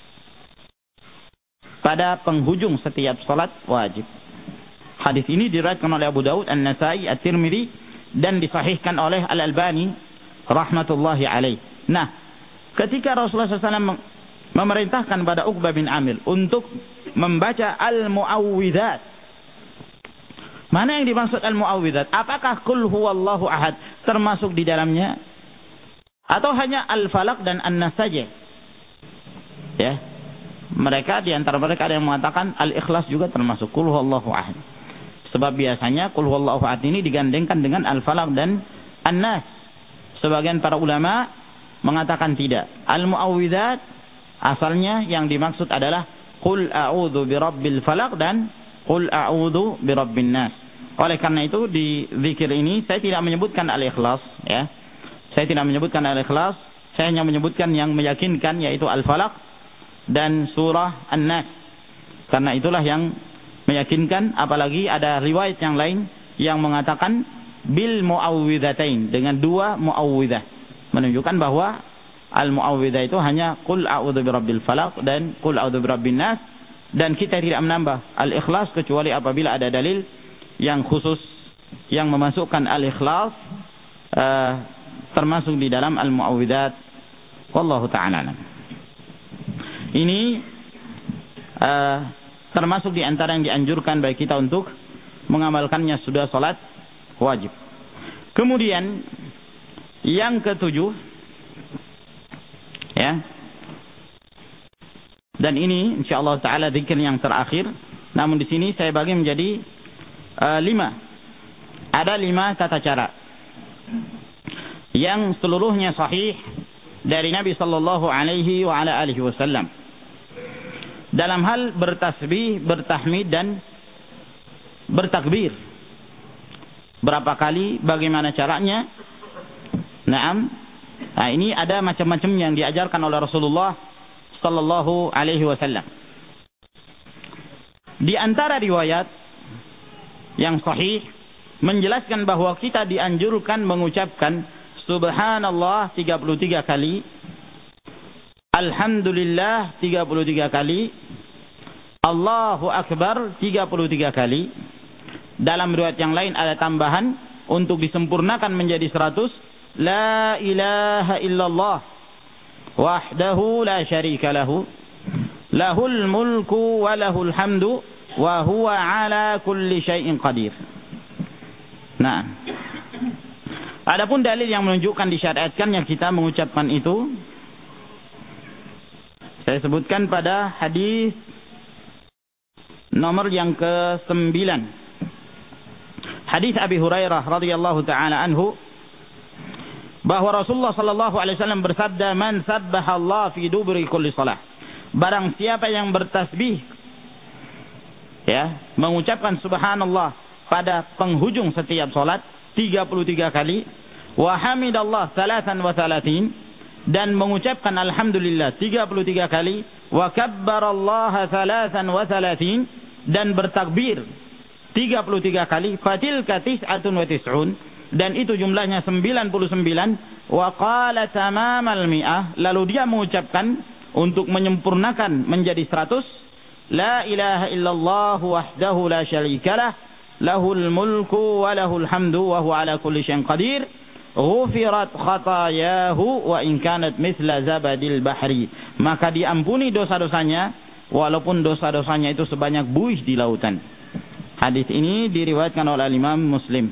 pada penghujung setiap salat wajib. Hadis ini diriwayatkan oleh Abu Daud, An-Nasa'i, At-Tirmidzi, dan disahihkan oleh Al-Albani rahmatullahi alaih. Nah, ketika Rasulullah SAW memerintahkan pada Uqbah bin Amir untuk membaca al-mu'awwidzat, mana yang dimaksud al-mu'awwidzat? Apakah qul huwallahu ahad termasuk di dalamnya, atau hanya al-falaq dan an-nas saja? Ya, mereka di antara mereka ada yang mengatakan al-ikhlas juga termasuk qul huwallahu ahad. Sebab biasanya qul huwallahu ahad ini digandengkan dengan al-falaq dan an-nas. Sebagian para ulama mengatakan tidak. Al-mu'awwidzat asalnya yang dimaksud adalah qul a'udzu birabbil falaq dan qul a'udzu birabbin nas. Oleh karena itu di zikir ini saya tidak menyebutkan al-ikhlas, ya. Saya tidak menyebutkan al-ikhlas, saya hanya menyebutkan yang meyakinkan, yaitu al-falaq dan surah an-nas. Karena itulah yang meyakinkan, apalagi ada riwayat yang lain yang mengatakan bil muawwidzatain, dengan dua muawwidzah, menunjukkan bahwa al muawwidzah itu hanya qul a'udzu birabbil falaq dan qul a'udzu birabbin nas, dan kita tidak menambah al ikhlas kecuali apabila ada dalil yang khusus yang memasukkan al ikhlas termasuk di dalam al muawwidzat. Wallahu ta'ala. Ini termasuk di antara yang dianjurkan bagi kita untuk mengamalkannya sudah salat wajib. Kemudian yang ketujuh, ya, dan ini insyaallah taala zikir yang terakhir, namun di sini saya bagi menjadi 5. Ada 5 tata cara yang seluruhnya sahih dari Nabi sallallahu alaihi wa ala alihi wasallam dalam hal bertasbih, bertahmid dan bertakbir. Berapa kali, bagaimana caranya? Naam. Nah, ini ada macam-macam yang diajarkan oleh Rasulullah sallallahu alaihi wasallam. Di antara riwayat yang sahih menjelaskan bahwa kita dianjurkan mengucapkan subhanallah 33 kali, alhamdulillah 33 kali, Allahu akbar 33 kali. Dalam riwayat yang lain ada tambahan untuk disempurnakan menjadi 100, la ilaha illallah wahdahu la syarika lahu lahul mulku wa lahul hamdu wa huwa ala kulli syai'in qadir. Nah, adapun dalil yang menunjukkan disyariatkannya kita mengucapkan itu, saya sebutkan pada hadis nomor yang ke-9. Hadis Abi Hurairah radhiyallahu taala anhu, bahwa Rasulullah sallallahu alaihi wasallam bersabda, "Man sabbaha Allah fi duburi kulli shalah." Barang siapa yang bertasbih, ya, mengucapkan subhanallah pada penghujung setiap salat 33 kali, wa hamidallah 33, dan mengucapkan alhamdulillah 33 kali, wa kabbarallaha 33, dan bertakbir 33 kali, fatilka tis'atun wa tis'un, dan itu jumlahnya 99, wa qala tamamal mi'ah, lalu dia mengucapkan untuk menyempurnakan menjadi 100, la ilaha illallah wahdahu la syarikalah lahul mulku wa lahul hamdu wa huwa ala kulli syai'in qadir, ghufirat khatayahu wa in kanat mithla zabadil bahri, maka diampuni dosa-dosanya walaupun dosa-dosanya itu sebanyak buih di lautan. Hadis ini diriwayatkan oleh Imam Muslim.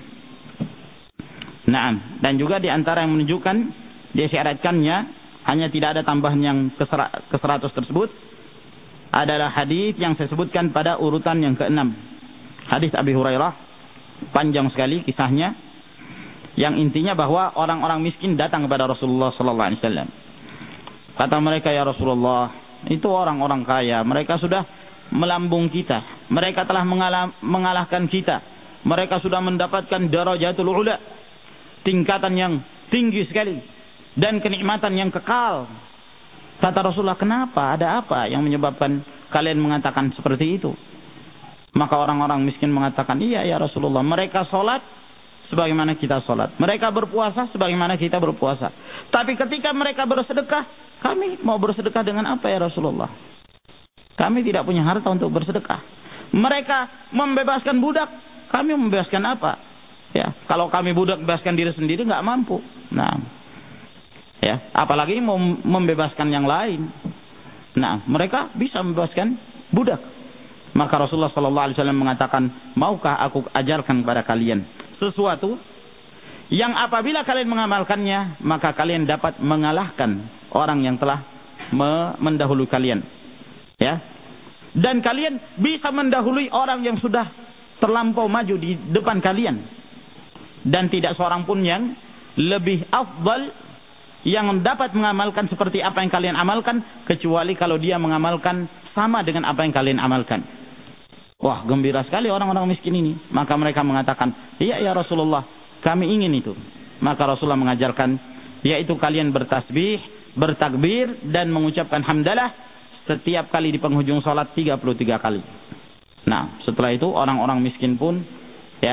Naam, dan juga di antara yang menunjukkan disyaratkannya hanya tidak ada tambahan yang ke 100 tersebut adalah hadis yang saya sebutkan pada urutan yang ke-6. Hadis Abi Hurairah, panjang sekali kisahnya, yang intinya bahwa orang-orang miskin datang kepada Rasulullah sallallahu alaihi wasallam. Kata mereka, "Ya Rasulullah, itu orang-orang kaya, mereka sudah melambung kita, mereka telah mengalahkan kita, mereka sudah mendapatkan darajatul ula, tingkatan yang tinggi sekali dan kenikmatan yang kekal." Kata Rasulullah, "Kenapa? Ada apa yang menyebabkan kalian mengatakan seperti itu?" Maka orang-orang miskin mengatakan, "Iya ya Rasulullah, mereka sholat sebagaimana kita sholat, mereka berpuasa sebagaimana kita berpuasa. Tapi ketika mereka bersedekah, kami mau bersedekah dengan apa ya Rasulullah? Kami tidak punya harta untuk bersedekah. Mereka membebaskan budak, kami membebaskan apa? Ya, kalau kami budak bebaskan diri sendiri nggak mampu. Nah, ya, apalagi mau membebaskan yang lain. Nah, mereka bisa membebaskan budak." Maka Rasulullah sallallahu alaihi wasallam mengatakan, "Maukah aku ajarkan kepada kalian sesuatu yang apabila kalian mengamalkannya, maka kalian dapat mengalahkan orang yang telah mendahului kalian." Ya. Dan kalian bisa mendahului orang yang sudah terlampau maju di depan kalian. Dan tidak seorang pun yang lebih afdal yang dapat mengamalkan seperti apa yang kalian amalkan, kecuali kalau dia mengamalkan sama dengan apa yang kalian amalkan. Wah, gembira sekali orang-orang miskin ini. Maka mereka mengatakan, "Iya ya Rasulullah, kami ingin itu." Maka Rasulullah mengajarkan, yaitu kalian bertasbih, bertakbir, dan mengucapkan hamdalah setiap kali di penghujung salat 33 kali. Nah, setelah itu orang-orang miskin pun, ya,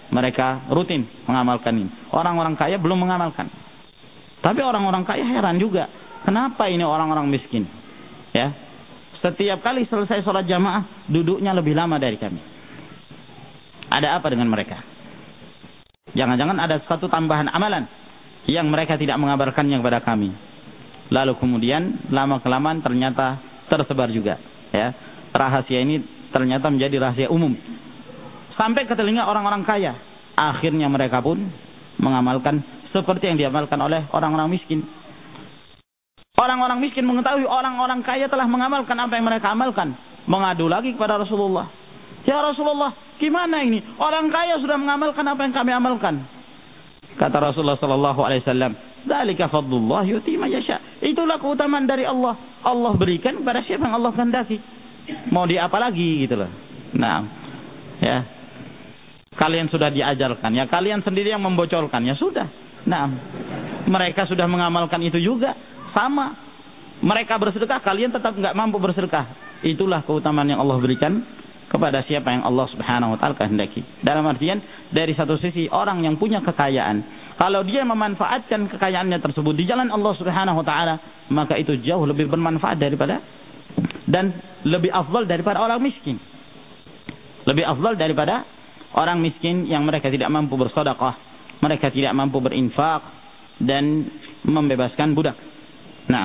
mereka rutin mengamalkan ini. Orang-orang kaya belum mengamalkan. Tapi orang-orang kaya heran juga, kenapa ini orang-orang miskin? Ya, setiap kali selesai sholat jamaah duduknya lebih lama dari kami. Ada apa dengan mereka? Jangan-jangan ada satu tambahan amalan yang mereka tidak mengabarkannya kepada kami. Lalu kemudian lama-kelamaan ternyata tersebar juga. Ya, rahasia ini ternyata menjadi rahasia umum sampai ke telinga orang-orang kaya. Akhirnya mereka pun mengamalkan seperti yang diamalkan oleh orang-orang miskin. Orang-orang miskin mengetahui orang-orang kaya telah mengamalkan apa yang mereka amalkan, mengadu lagi kepada Rasulullah. Ya Rasulullah, gimana ini? Orang kaya sudah mengamalkan apa yang kami amalkan. Kata Rasulullah sallallahu alaihi wasallam, "Dzalika fadlullah yuti man yasha." Itulah keutamaan dari Allah. Allah berikan kepada siapa yang Allah kehendaki. Mau di apa lagi gitu loh. Nah, ya. Kalian sudah diajarkan, ya kalian sendiri yang membocorkan, ya sudah. Nah, mereka sudah mengamalkan itu juga, sama. Mereka bersedekah, kalian tetap nggak mampu bersedekah. Itulah keutamaan yang Allah berikan kepada siapa yang Allah Subhanahu wa taala kehendaki. Dalam artian, dari satu sisi orang yang punya kekayaan, kalau dia memanfaatkan kekayaannya tersebut di jalan Allah Subhanahu wa taala, maka itu jauh lebih bermanfaat daripada dan lebih afdal daripada orang miskin. Lebih afdal daripada orang miskin yang mereka tidak mampu bersedekah, mereka tidak mampu berinfak dan membebaskan budak. Nah,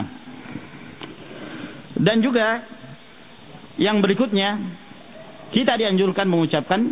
dan juga yang berikutnya, kita dianjurkan mengucapkan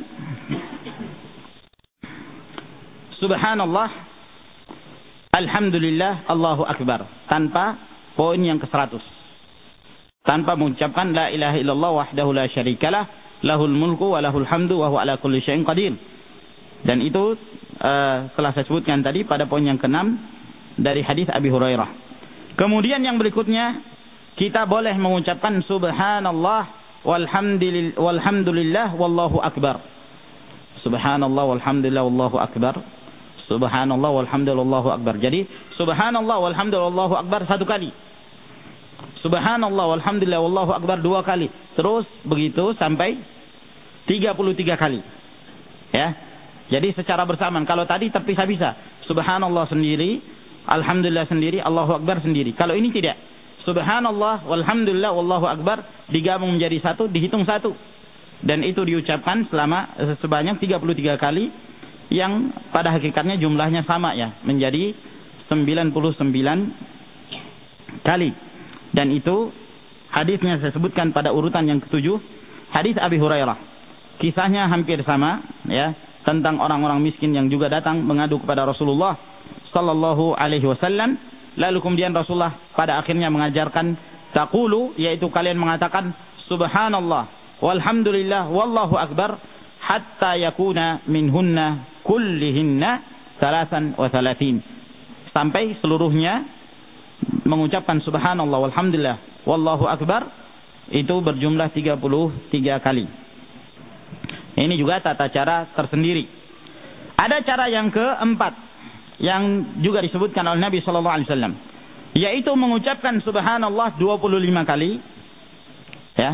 Subhanallah, Alhamdulillah, Allahu Akbar tanpa poin yang ke-100. Tanpa mengucapkan la ilaha illallah wahdahu la syarikalah, lahul mulku wa lahul hamdu wa huwa ala kulli syai'in qadir. Dan itu telah saya sebutkan tadi pada poin yang ke-6 dari hadis Abi Hurairah. Kemudian yang berikutnya, kita boleh mengucapkan subhanallah walhamdulillah wallahu akbar. Subhanallah walhamdulillah wallahu akbar. Subhanallah walhamdulillah wallahu akbar. Jadi subhanallah walhamdulillah wallahu akbar 1 kali. Subhanallah walhamdulillah wallahu akbar 2 kali. Terus begitu sampai 33 kali. Ya. Jadi secara bersamaan. Kalau tadi terpisah-pisah, subhanallah sendiri, alhamdulillah sendiri, Allahu akbar sendiri. Kalau ini tidak. Subhanallah walhamdulillah wallahu akbar digabung menjadi 1, dihitung 1. Dan itu diucapkan sebanyak 33 kali, yang pada hakikatnya jumlahnya sama ya, menjadi 99 kali. Dan itu hadisnya saya sebutkan pada urutan yang ke-7, hadis Abi Hurairah. Kisahnya hampir sama ya, tentang orang-orang miskin yang juga datang mengadu kepada Rasulullah sallallahu alaihi wasallam. Lalu kemudian Rasulullah pada akhirnya mengajarkan taqulu, yaitu kalian mengatakan subhanallah walhamdulillah wallahu akbar hatta yakuna minhunna kullihinna 33, sampai seluruhnya mengucapkan subhanallah walhamdulillah wallahu akbar itu berjumlah 33 kali. Ini juga tata cara tersendiri. Ada cara yang keempat yang juga disebutkan oleh Nabi sallallahu alaihi wasallam, yaitu mengucapkan subhanallah 25 kali. Ya.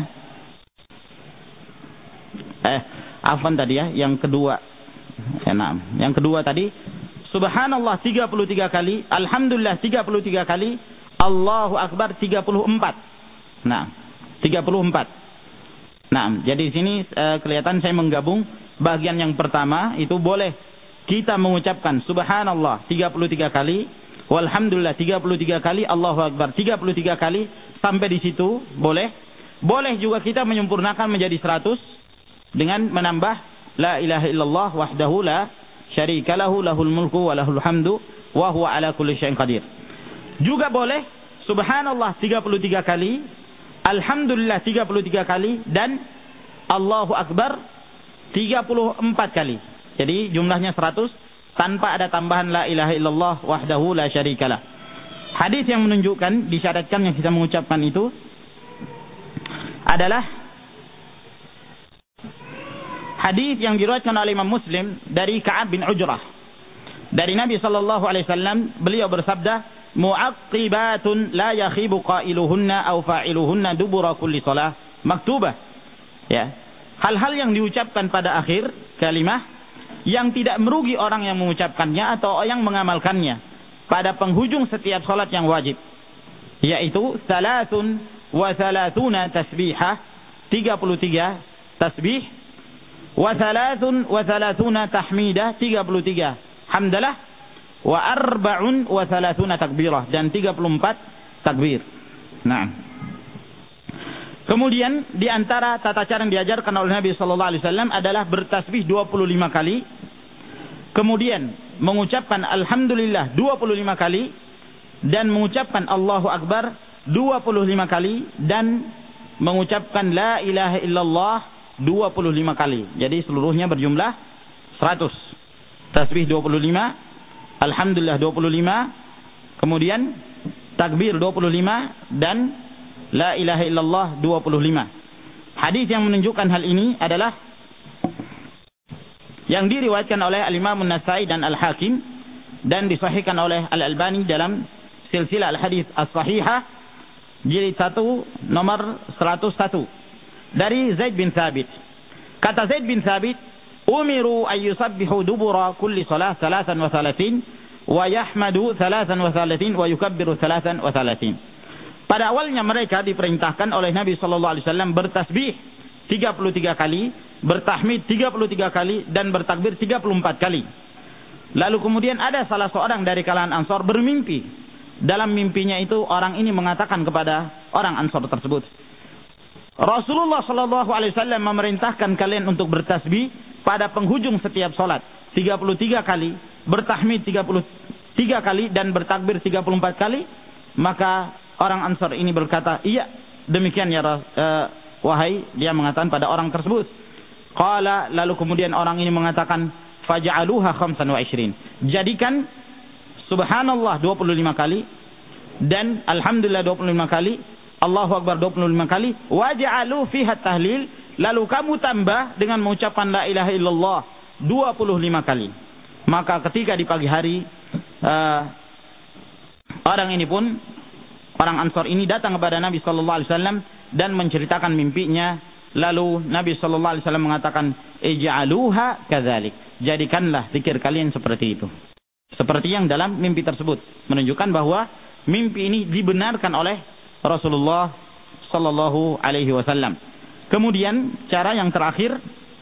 Afwan tadi ya, yang kedua. Yang kedua tadi subhanallah 33 kali, alhamdulillah 33 kali, Allahu akbar 34. Nah, 34. Nah, jadi di sini kelihatan saya menggabung bagian yang pertama itu boleh kita mengucapkan subhanallah 33 kali, walhamdulillah 33 kali, Allahu akbar 33 kali, sampai di situ boleh. Boleh juga kita menyempurnakan menjadi 100 dengan menambah la ilaha illallah wahdahu la syarika lahu lahul mulku wa lahul hamdu wa huwa ala kulli syai'in qadir. Juga boleh subhanallah 33 kali, alhamdulillah 33 kali, dan Allahu akbar 34 kali. Jadi jumlahnya 100 tanpa ada tambahan la ilaha illallah wahdahu la syarikalah. Hadis yang menunjukkan disyaratkan yang kita mengucapkan itu adalah hadis yang diriwayatkan oleh Imam Muslim dari Ka'ab bin Ujrah. Dari Nabi sallallahu alaihi wasallam, beliau bersabda, mu'aqqibatun la yakhibu qailuhunna aw fa'iluhunna dubura kulli shalah maktubah. Ya. Hal-hal yang diucapkan pada akhir kalimah yang tidak merugi orang yang mengucapkannya atau yang mengamalkannya pada penghujung setiap salat yang wajib, yaitu 33 tasbihah, 33 tasbih, wa 33 tahmidah, 33 hamdalah, wa 34 takbirah, dan 34 takbir. Nah, kemudian di antara tata cara yang diajarkan oleh Nabi sallallahu alaihi wasallam adalah bertasbih 25 kali. Kemudian mengucapkan alhamdulillah 25 kali dan mengucapkan Allahu akbar 25 kali dan mengucapkan la ilaha illallah 25 kali. Jadi seluruhnya berjumlah 100. Tasbih 25, alhamdulillah 25, kemudian takbir 25 dan la ilaha illallah 25. Hadis yang menunjukkan hal ini adalah yang diriwayatkan oleh Al-Imam An-Nasa'i dan Al-Hakim dan disahihkan oleh Al-Albani dalam silsilah Al-Hadis As-Sahihah jilid 1 nomor 101 dari Zaid bin Thabit. Kata Zaid bin Thabit, umiru ayyusabbihu dubura kulli salah 33 wa yahmadu 33 wa yukabbiru 33. Pada awalnya mereka diperintahkan oleh Nabi sallallahu alaihi wasallam bertasbih 33 kali, bertahmid 33 kali dan bertakbir 34 kali. Lalu kemudian ada salah seorang dari kalangan Ansar bermimpi. Dalam mimpinya itu orang ini mengatakan kepada orang Ansar tersebut, Rasulullah sallallahu alaihi wasallam memerintahkan kalian untuk bertasbih pada penghujung setiap salat 33 kali, bertahmid 33 kali dan bertakbir 34 kali. Maka orang Ansar ini berkata, iya demikian ya wahai, dia mengatakan pada orang tersebut. Qala, lalu kemudian orang ini mengatakan, faj'aluha 25. Jadikan subhanallah 25 kali dan alhamdulillah 25 kali, Allahu akbar 25 kali, waj'alu fiha tahlil, lalu kamu tambah dengan mengucapkan la ilaha illallah 25 kali. Maka ketika di pagi hari orang ini pun, orang Ansar ini datang kepada Nabi sallallahu alaihi wasallam dan menceritakan mimpinya. Lalu Nabi sallallahu alaihi wasallam mengatakan, ij'aluha kadzalik. Jadikanlah zikir kalian seperti itu. Seperti yang dalam mimpi tersebut, menunjukkan bahwa mimpi ini dibenarkan oleh Rasulullah sallallahu alaihi wasallam. Kemudian cara yang terakhir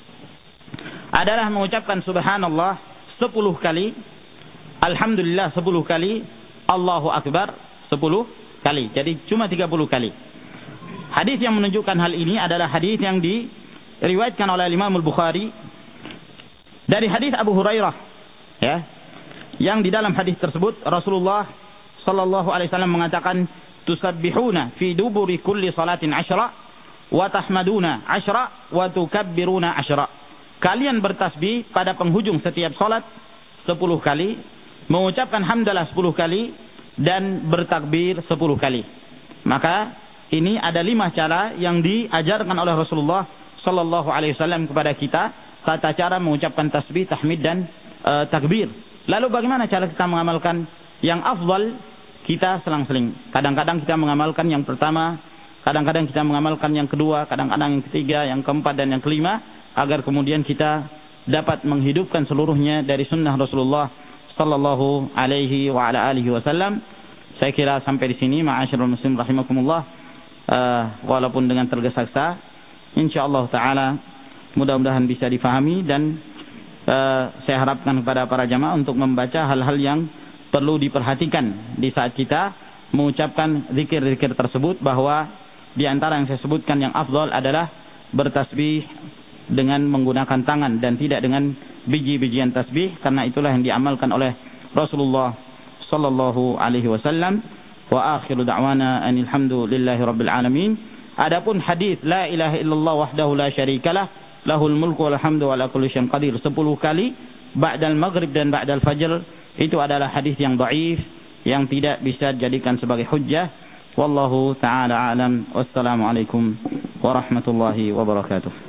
adalah mengucapkan subhanallah 10 kali, alhamdulillah 10 kali, Allahu akbar 10 kali. Jadi cuma 30 kali. Hadis yang menunjukkan hal ini adalah hadis yang diriwayatkan oleh Imam Al-Bukhari dari hadis Abu Hurairah, ya. Yang di dalam hadis tersebut Rasulullah sallallahu alaihi wasallam mengatakan, tusabbihuna fi duburi kulli salatin 10 wa tahmaduna 10 wa tukabbiruna 10. Kalian bertasbih pada penghujung setiap salat 10 kali, mengucapkan hamdalah 10 kali dan bertakbir 10 kali. Maka ini ada 5 cara yang diajarkan oleh Rasulullah sallallahu alaihi wasallam kepada kita, tata cara mengucapkan tasbih, tahmid dan takbir. Lalu bagaimana cara kita mengamalkan? Yang afdal kita selang-seling. Kadang-kadang kita mengamalkan yang pertama, kadang-kadang kita mengamalkan yang kedua, kadang-kadang yang ketiga, yang keempat dan yang kelima, agar kemudian kita dapat menghidupkan seluruhnya dari sunnah Rasulullah sallallahu alaihi wa ala alihi wasallam. Saya kira sampai di sini, ma'asyiral muslim rahimakumullah. Walaupun dengan tergesa-gesa, insyaallah taala mudah-mudahan bisa difahami, dan saya harapkan kepada para jamaah untuk membaca hal-hal yang perlu diperhatikan di saat kita mengucapkan zikir-zikir tersebut, bahwa di antara yang saya sebutkan yang afdal adalah bertasbih dengan menggunakan tangan dan tidak dengan biji-bijian tasbih, karena itulah yang diamalkan oleh Rasulullah sallallahu alaihi wasallam. Wa akhiru da'wana anil hamdulillahi rabbil alamin. Adapun hadis la ilaha illallah wahdahu la syarikalah lahul mulku wal hamdu wa ala kulli syai'in qadir 10 kali ba'dal maghrib dan ba'dal fajr, itu adalah hadis yang dhaif yang tidak bisa dijadikan sebagai hujjah. Wallahu taala alam. Wassalamu alaikum warahmatullahi wabarakatuh.